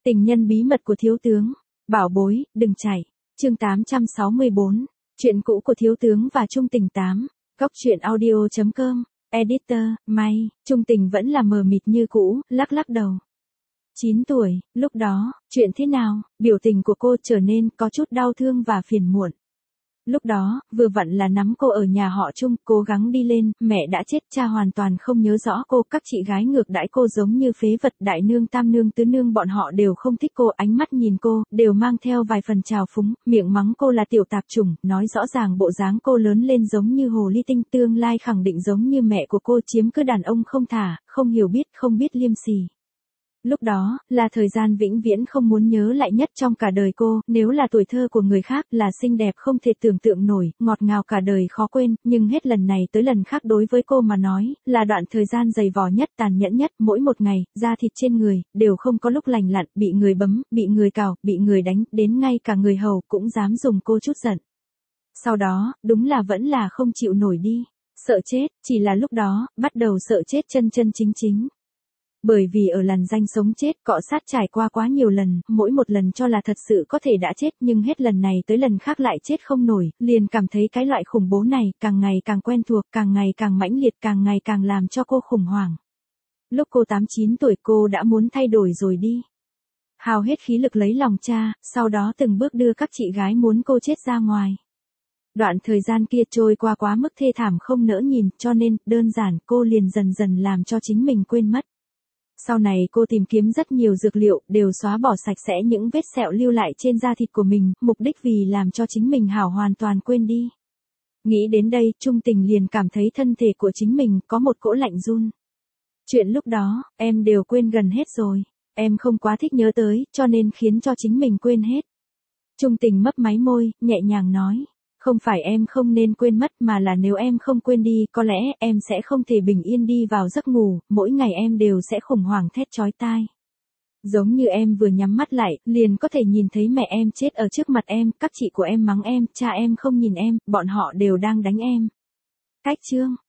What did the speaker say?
Tình nhân bí mật của thiếu tướng. Bảo bối, đừng chạy. Chương 864. Chuyện cũ của thiếu tướng và Trung Tình 8. Góc truyện audio.com. Editor, May. Trung Tình vẫn là mờ mịt như cũ, lắc lắc đầu. 9 tuổi, lúc đó, chuyện thế nào? Biểu tình của cô trở nên có chút đau thương và phiền muộn. Lúc đó, vừa vặn là nắm cô ở nhà họ Trung, cố gắng đi lên, mẹ đã chết, cha hoàn toàn không nhớ rõ cô, các chị gái ngược đãi cô giống như phế vật, đại nương, tam nương, tứ nương bọn họ đều không thích cô, ánh mắt nhìn cô, đều mang theo vài phần trào phúng, miệng mắng cô là tiểu tạp chủng, nói rõ ràng bộ dáng cô lớn lên giống như hồ ly tinh, tương lai khẳng định giống như mẹ của cô, chiếm cứ đàn ông không thả, không hiểu biết, không biết liêm sỉ. Lúc đó, là thời gian vĩnh viễn không muốn nhớ lại nhất trong cả đời cô, nếu là tuổi thơ của người khác là xinh đẹp không thể tưởng tượng nổi, ngọt ngào cả đời khó quên, nhưng hết lần này tới lần khác đối với cô mà nói, là đoạn thời gian dày vò nhất, tàn nhẫn nhất, mỗi một ngày, da thịt trên người, đều không có lúc lành lặn, bị người bấm, bị người cào, bị người đánh, đến ngay cả người hầu cũng dám dùng cô chút giận. Sau đó, đúng là vẫn là không chịu nổi đi, sợ chết, chỉ là lúc đó, bắt đầu sợ chết chân chân chính chính. Bởi vì ở làn danh sống chết cọ sát trải qua quá nhiều lần, mỗi một lần cho là thật sự có thể đã chết nhưng hết lần này tới lần khác lại chết không nổi, liền cảm thấy cái loại khủng bố này càng ngày càng quen thuộc, càng ngày càng mãnh liệt, càng ngày càng làm cho cô khủng hoảng. Lúc cô 8-9 tuổi cô đã muốn thay đổi rồi đi. Hao hết khí lực lấy lòng cha, sau đó từng bước đưa các chị gái muốn cô chết ra ngoài. Đoạn thời gian kia trôi qua quá mức thê thảm không nỡ nhìn, cho nên, đơn giản cô liền dần dần làm cho chính mình quên mất. Sau này cô tìm kiếm rất nhiều dược liệu, đều xóa bỏ sạch sẽ những vết sẹo lưu lại trên da thịt của mình, mục đích vì làm cho chính mình hảo hoàn toàn quên đi. Nghĩ đến đây, Trung Tình liền cảm thấy thân thể của chính mình có một cỗ lạnh run. Chuyện lúc đó, em đều quên gần hết rồi. Em không quá thích nhớ tới, cho nên khiến cho chính mình quên hết. Trung Tình mấp máy môi, nhẹ nhàng nói. Không phải em không nên quên mất mà là nếu em không quên đi, có lẽ em sẽ không thể bình yên đi vào giấc ngủ, mỗi ngày em đều sẽ khủng hoảng thét chói tai. Giống như em vừa nhắm mắt lại, liền có thể nhìn thấy mẹ em chết ở trước mặt em, các chị của em mắng em, cha em không nhìn em, bọn họ đều đang đánh em. Cách chương.